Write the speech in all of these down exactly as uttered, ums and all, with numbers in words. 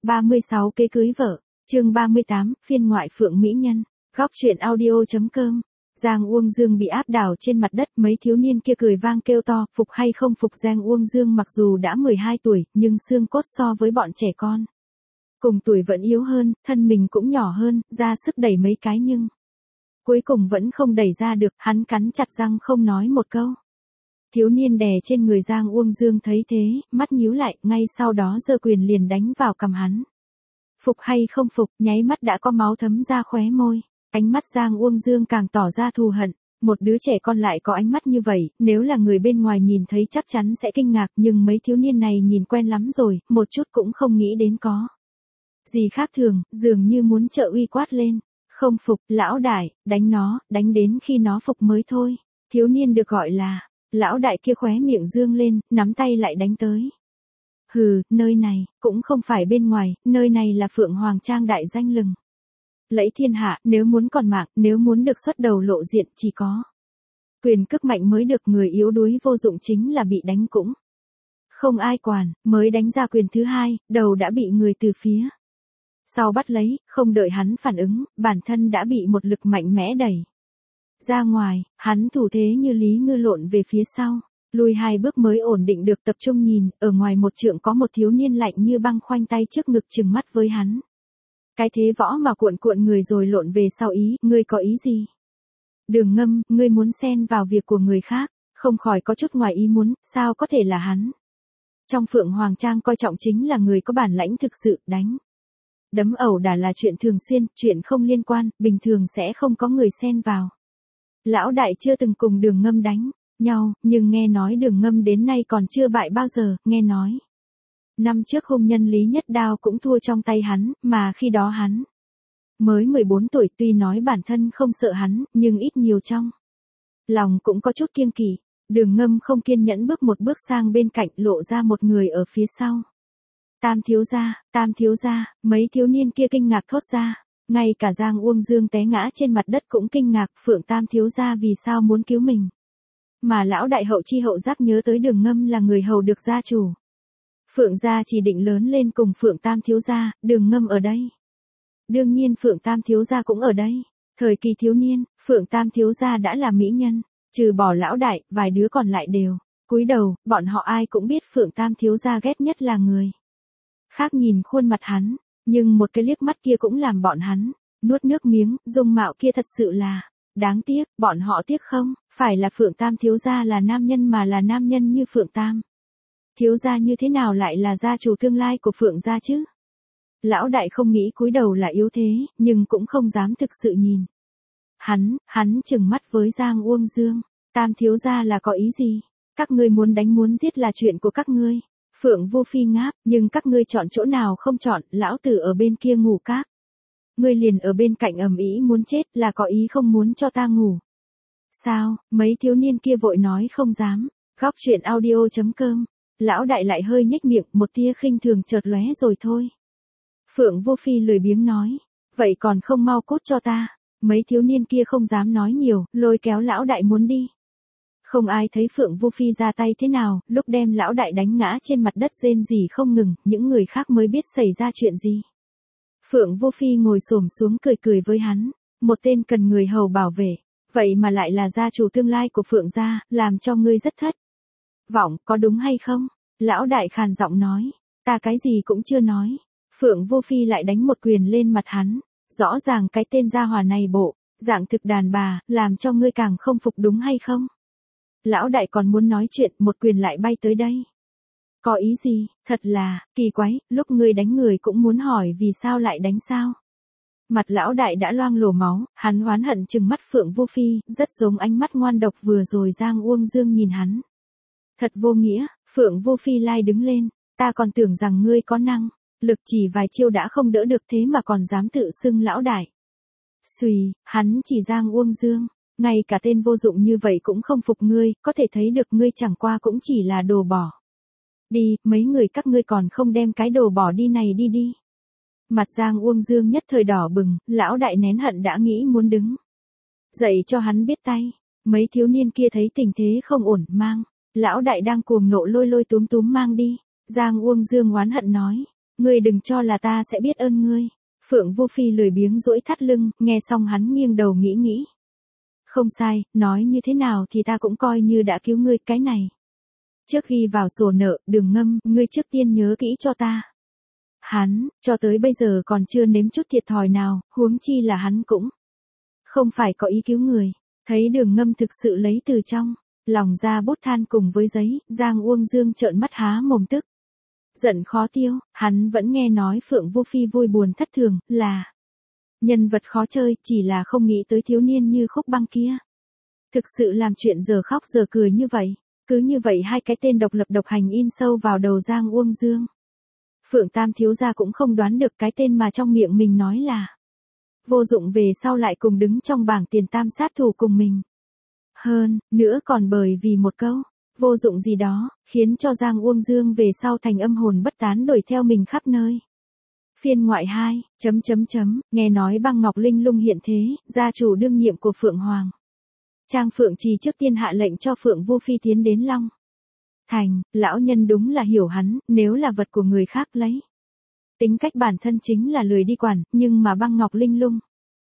ba mươi sáu Kế cưới vợ, chương ba mươi tám, phiên ngoại Phượng Mỹ Nhân, góc truyện audio.com. Giang Uông Dương bị áp đảo trên mặt đất, mấy thiếu niên kia cười vang kêu to, phục hay không phục. Giang Uông Dương mặc dù đã mười hai tuổi, nhưng xương cốt so với bọn trẻ con cùng tuổi vẫn yếu hơn, thân mình cũng nhỏ hơn, ra sức đẩy mấy cái nhưng cuối cùng vẫn không đẩy ra được, hắn cắn chặt răng không nói một câu. Thiếu niên đè trên người Giang Uông Dương thấy thế, mắt nhíu lại, ngay sau đó giơ quyền liền đánh vào cằm hắn. Phục hay không phục, nháy mắt đã có máu thấm ra khóe môi. Ánh mắt Giang Uông Dương càng tỏ ra thù hận, một đứa trẻ con lại có ánh mắt như vậy, nếu là người bên ngoài nhìn thấy chắc chắn sẽ kinh ngạc, nhưng mấy thiếu niên này nhìn quen lắm rồi, một chút cũng không nghĩ đến có gì khác thường, dường như muốn trợ uy quát lên. Không phục, lão đại, đánh nó, đánh đến khi nó phục mới thôi. Thiếu niên được gọi là lão đại kia khóe miệng dương lên, nắm tay lại đánh tới. Hừ, nơi này, cũng không phải bên ngoài, nơi này là Phượng Hoàng Trang đại danh lừng lẫy thiên hạ, nếu muốn còn mạng, nếu muốn được xuất đầu lộ diện, chỉ có quyền cước mạnh mới được, người yếu đuối vô dụng chính là bị đánh cũng không ai quản, mới đánh ra quyền thứ hai, đầu đã bị người từ phía sau bắt lấy, không đợi hắn phản ứng, bản thân đã bị một lực mạnh mẽ đẩy ra ngoài, hắn thủ thế như lý ngư lộn về phía sau, lùi hai bước mới ổn định được, tập trung nhìn, ở ngoài một trượng có một thiếu niên lạnh như băng khoanh tay trước ngực trừng mắt với hắn. Cái thế võ mà cuộn cuộn người rồi lộn về sau ý, ngươi có ý gì? Đường Ngâm, ngươi muốn xen vào việc của người khác, không khỏi có chút ngoài ý muốn, sao có thể là hắn? Trong Phượng Hoàng Trang coi trọng chính là người có bản lãnh thực sự, đánh đấm ẩu đả là chuyện thường xuyên, chuyện không liên quan, bình thường sẽ không có người xen vào. Lão đại chưa từng cùng Đường Ngâm đánh nhau, nhưng nghe nói Đường Ngâm đến nay còn chưa bại bao giờ, nghe nói năm trước hôn nhân Lý Nhất Đao cũng thua trong tay hắn, mà khi đó hắn mới mười bốn tuổi, tuy nói bản thân không sợ hắn, nhưng ít nhiều trong lòng cũng có chút kiêng kỵ. Đường Ngâm không kiên nhẫn bước một bước sang bên cạnh, lộ ra một người ở phía sau. Tam thiếu gia, Tam thiếu gia, mấy thiếu niên kia kinh ngạc thốt ra, ngay cả Giang Uông Dương té ngã trên mặt đất cũng kinh ngạc, Phượng Tam thiếu gia vì sao muốn cứu mình? Mà lão đại hậu chi hậu giác nhớ tới Đường Ngâm là người hầu được gia chủ Phượng gia chỉ định lớn lên cùng Phượng Tam thiếu gia, Đường Ngâm ở đây. Đương nhiên Phượng Tam thiếu gia cũng ở đây. Thời kỳ thiếu niên, Phượng Tam thiếu gia đã là mỹ nhân, trừ bỏ lão đại, vài đứa còn lại đều cúi đầu, bọn họ ai cũng biết Phượng Tam thiếu gia ghét nhất là người khác nhìn khuôn mặt hắn, nhưng một cái liếc mắt kia cũng làm bọn hắn nuốt nước miếng, dung mạo kia thật sự là đáng tiếc, bọn họ tiếc không, phải là Phượng Tam thiếu gia là nam nhân mà là nam nhân như Phượng Tam thiếu gia như thế nào lại là gia chủ tương lai của Phượng gia chứ? Lão đại không nghĩ cúi đầu là yếu thế, nhưng cũng không dám thực sự nhìn. Hắn, hắn trừng mắt với Giang Uông Dương, Tam thiếu gia là có ý gì? Các ngươi muốn đánh muốn giết là chuyện của các ngươi. Phượng Vô Phi ngáp, nhưng các ngươi chọn chỗ nào không chọn, lão tử ở bên kia ngủ các ngươi liền ở bên cạnh ầm ĩ muốn chết, là có ý không muốn cho ta ngủ. Sao? Mấy thiếu niên kia vội nói không dám. Góc truyện audio.com. Lão đại lại hơi nhếch miệng, một tia khinh thường chợt lóe rồi thôi. Phượng Vô Phi lười biếng nói, vậy còn không mau cút cho ta. Mấy thiếu niên kia không dám nói nhiều, lôi kéo lão đại muốn đi. Không ai thấy Phượng Vô Phi ra tay thế nào, lúc đem lão đại đánh ngã trên mặt đất rên rỉ không ngừng, những người khác mới biết xảy ra chuyện gì. Phượng Vô Phi ngồi xổm xuống cười cười với hắn, một tên cần người hầu bảo vệ, vậy mà lại là gia chủ tương lai của Phượng gia, làm cho ngươi rất thất vọng, có đúng hay không? Lão đại khàn giọng nói, ta cái gì cũng chưa nói. Phượng Vô Phi lại đánh một quyền lên mặt hắn, rõ ràng cái tên gia hỏa này bộ dạng thực đàn bà, làm cho ngươi càng không phục đúng hay không? Lão đại còn muốn nói chuyện, một quyền lại bay tới đây. Có ý gì? Thật là kỳ quái, lúc ngươi đánh người cũng muốn hỏi vì sao lại đánh sao? Mặt lão đại đã loang lổ máu, hắn oán hận trừng mắt Phượng Vô Phi, rất giống ánh mắt ngoan độc vừa rồi Giang Uông Dương nhìn hắn. Thật vô nghĩa. Phượng Vô Phi lai đứng lên, ta còn tưởng rằng ngươi có năng lực chỉ vài chiêu đã không đỡ được, thế mà còn dám tự xưng lão đại. Xùy, hắn chỉ Giang Uông Dương, ngay cả tên vô dụng như vậy cũng không phục ngươi, có thể thấy được ngươi chẳng qua cũng chỉ là đồ bỏ đi, mấy người các ngươi còn không đem cái đồ bỏ đi này đi đi. Mặt Giang Uông Dương nhất thời đỏ bừng, lão đại nén hận đã nghĩ muốn đứng dậy cho hắn biết tay. Mấy thiếu niên kia thấy tình thế không ổn, mang lão đại đang cuồng nộ lôi lôi túm túm mang đi. Giang Uông Dương oán hận nói, Ngươi đừng cho là ta sẽ biết ơn ngươi. Phượng Vô Phi lười biếng duỗi thắt lưng, nghe xong hắn nghiêng đầu nghĩ nghĩ. Không sai, nói như thế nào thì ta cũng coi như đã cứu ngươi cái này. Trước khi vào sổ nợ, Đường Ngâm, ngươi trước tiên nhớ kỹ cho ta. Hắn, cho tới bây giờ còn chưa nếm chút thiệt thòi nào, huống chi là hắn cũng không phải có ý cứu người. Thấy Đường Ngâm thực sự lấy từ trong lòng ra bút than cùng với giấy, Giang Uông Dương trợn mắt há mồm tức giận khó tiêu, hắn vẫn nghe nói Phượng Vô Phi vui buồn thất thường, là nhân vật khó chơi, chỉ là không nghĩ tới thiếu niên như Khúc Băng kia. Thực sự làm chuyện giờ khóc giờ cười như vậy, cứ như vậy hai cái tên độc lập độc hành in sâu vào đầu Giang Uông Dương. Phượng Tam thiếu gia cũng không đoán được cái tên mà trong miệng mình nói là vô dụng về sau lại cùng đứng trong bảng tiền tam sát thủ cùng mình. Hơn, nữa còn bởi vì một câu vô dụng gì đó, khiến cho Giang Uông Dương về sau thành âm hồn bất tán đuổi theo mình khắp nơi. Phiên ngoại hai, chấm chấm chấm, nghe nói Băng Ngọc Linh Lung hiện thế, gia chủ đương nhiệm của Phượng Hoàng. Trang Phượng Trì trước tiên hạ lệnh cho Phượng Vô Phi tiến đến Long Thành, lão nhân đúng là hiểu hắn, nếu là vật của người khác lấy. Tính cách bản thân chính là lười đi quản, nhưng mà Băng Ngọc Linh Lung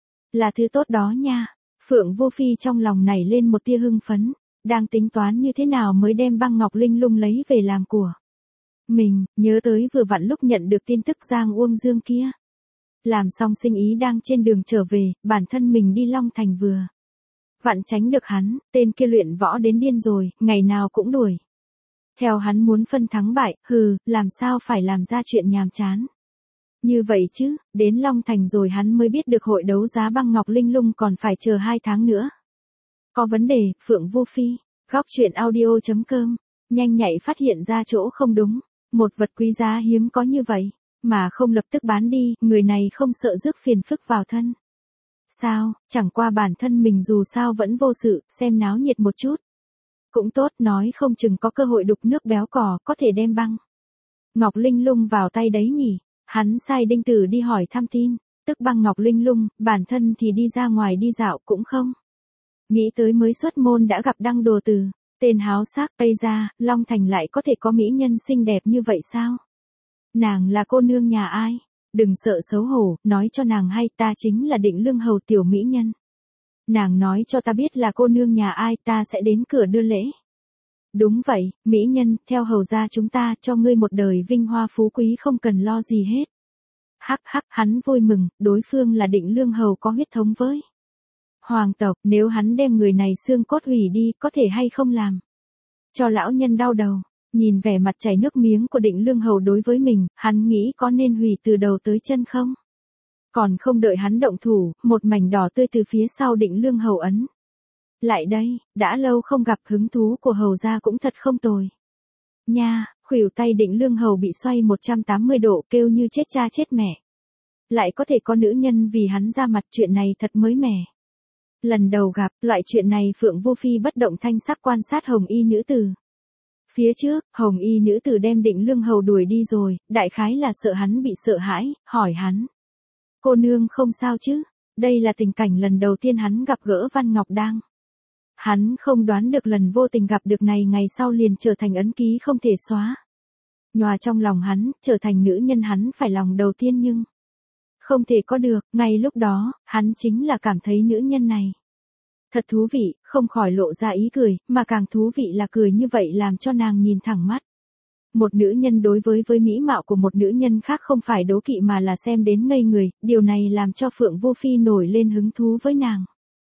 là thứ tốt đó nha. Phượng Vô Phi trong lòng nảy lên một tia hưng phấn, đang tính toán như thế nào mới đem Băng Ngọc Linh Lung lấy về làm của mình, nhớ tới vừa vặn lúc nhận được tin tức Giang Uông Dương kia. Làm xong sinh ý đang trên đường trở về, bản thân mình đi Long Thành vừa vặn tránh được hắn, tên kia luyện võ đến điên rồi, ngày nào cũng đuổi theo hắn muốn phân thắng bại, hừ, làm sao phải làm ra chuyện nhàm chán như vậy chứ. Đến Long Thành rồi hắn mới biết được hội đấu giá Băng Ngọc Linh Lung còn phải chờ hai tháng nữa. Có vấn đề, Phượng Vô Phi, góc truyện audio chấm com, nhanh nhạy phát hiện ra chỗ không đúng. Một vật quý giá hiếm có như vậy, mà không lập tức bán đi, người này không sợ rước phiền phức vào thân. Sao, chẳng qua bản thân mình dù sao vẫn vô sự, xem náo nhiệt một chút. Cũng tốt, nói không chừng có cơ hội đục nước béo cò, có thể đem Băng Ngọc Linh Lung vào tay đấy nhỉ. Hắn sai Đinh Tử đi hỏi thăm tin, tức Băng Ngọc Linh Lung, bản thân thì đi ra ngoài đi dạo cũng không. Nghĩ tới mới xuất môn đã gặp Đăng Đồ Từ, tên háo sắc, Tây ra, Long Thành lại có thể có mỹ nhân xinh đẹp như vậy sao? Nàng là cô nương nhà ai? Đừng sợ xấu hổ, nói cho nàng hay, ta chính là Định Lương hầu tiểu mỹ nhân. Nàng nói cho ta biết là cô nương nhà ai, ta sẽ đến cửa đưa lễ. Đúng vậy, mỹ nhân, theo hầu gia chúng ta, cho ngươi một đời vinh hoa phú quý không cần lo gì hết. Hắc hắc, hắn vui mừng, đối phương là Định Lương hầu có huyết thống với hoàng tộc, nếu hắn đem người này xương cốt hủy đi, có thể hay không làm cho lão nhân đau đầu. Nhìn vẻ mặt chảy nước miếng của Định Lương hầu đối với mình, hắn nghĩ có nên hủy từ đầu tới chân không? Còn không đợi hắn động thủ, một mảnh đỏ tươi từ phía sau Định Lương hầu ấn lại đây, đã lâu không gặp, hứng thú của hầu gia cũng thật không tồi. Nha, khuỷu tay Định Lương hầu bị xoay một trăm tám mươi độ, kêu như chết cha chết mẹ. Lại có thể có nữ nhân vì hắn ra mặt, chuyện này thật mới mẻ. Lần đầu gặp, loại chuyện này Phượng Vô Phi bất động thanh sắc quan sát hồng y nữ tử. Phía trước, hồng y nữ tử đem Định Lương hầu đuổi đi rồi, đại khái là sợ hắn bị sợ hãi, hỏi hắn. Cô nương không sao chứ? Đây là tình cảnh lần đầu tiên hắn gặp gỡ Văn Ngọc Đang. Hắn không đoán được lần vô tình gặp được này ngày sau liền trở thành ấn ký không thể xóa. Nhòa trong lòng hắn, trở thành nữ nhân hắn phải lòng đầu tiên nhưng không thể có được, ngay lúc đó, hắn chính là cảm thấy nữ nhân này thật thú vị, không khỏi lộ ra ý cười, mà càng thú vị là cười như vậy làm cho nàng nhìn thẳng mắt. Một nữ nhân đối với với mỹ mạo của một nữ nhân khác không phải đố kỵ mà là xem đến ngây người, điều này làm cho Phượng Vô Phi nổi lên hứng thú với nàng.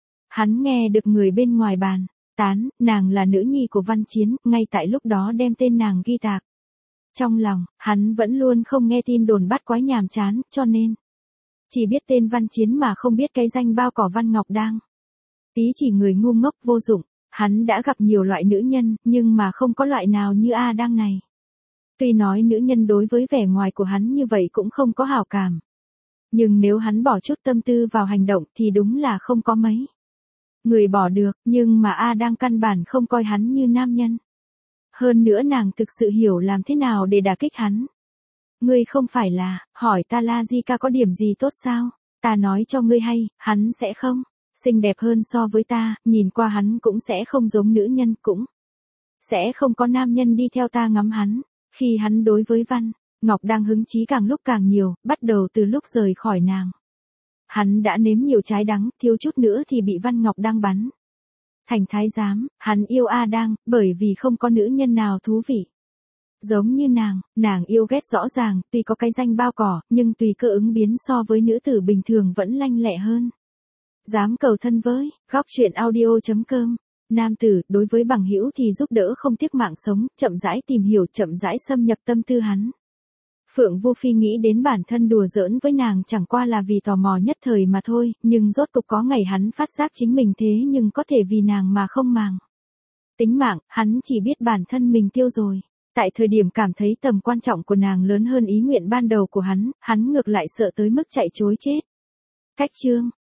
Hắn nghe được người bên ngoài bàn tán, nàng là nữ nhi của Văn Chiến, ngay tại lúc đó đem tên nàng ghi tạc trong lòng. Hắn vẫn luôn không nghe tin đồn bắt quái nhàm chán, cho nên chỉ biết tên Văn Chiến mà không biết cái danh bao cỏ Văn Ngọc Đang. Tí chỉ người ngu ngốc vô dụng, hắn đã gặp nhiều loại nữ nhân, nhưng mà không có loại nào như A Đang này. Tuy nói nữ nhân đối với vẻ ngoài của hắn như vậy cũng không có hảo cảm. Nhưng nếu hắn bỏ chút tâm tư vào hành động thì đúng là không có mấy người bỏ được, nhưng mà A Đang căn bản không coi hắn như nam nhân. Hơn nữa nàng thực sự hiểu làm thế nào để đả kích hắn. Ngươi không phải là, hỏi ta La Di Ca có điểm gì tốt sao? Ta nói cho ngươi hay, hắn sẽ không xinh đẹp hơn so với ta, nhìn qua hắn cũng sẽ không giống nữ nhân, cũng sẽ không có nam nhân đi theo ta ngắm hắn. Khi hắn đối với Văn Ngọc đang hứng chí càng lúc càng nhiều, bắt đầu từ lúc rời khỏi nàng. Hắn đã nếm nhiều trái đắng, thiếu chút nữa thì bị Văn Ngọc Đăng bắn thành thái giám. Hắn yêu A Đang, bởi vì không có nữ nhân nào thú vị giống như nàng. Nàng yêu ghét rõ ràng, tuy có cái danh bao cỏ, nhưng tùy cơ ứng biến so với nữ tử bình thường vẫn lanh lẹ hơn. Dám cầu thân với, góc truyện audio chấm com. Nam tử, đối với bằng hữu thì giúp đỡ không tiếc mạng sống, chậm rãi tìm hiểu, chậm rãi xâm nhập tâm tư hắn. Phượng Vô Phi nghĩ đến bản thân đùa giỡn với nàng chẳng qua là vì tò mò nhất thời mà thôi, nhưng rốt cục có ngày hắn phát giác chính mình thế nhưng có thể vì nàng mà không màng tính mạng, hắn chỉ biết bản thân mình tiêu rồi. Tại thời điểm cảm thấy tầm quan trọng của nàng lớn hơn ý nguyện ban đầu của hắn, hắn ngược lại sợ tới mức chạy trối chết. Cách chương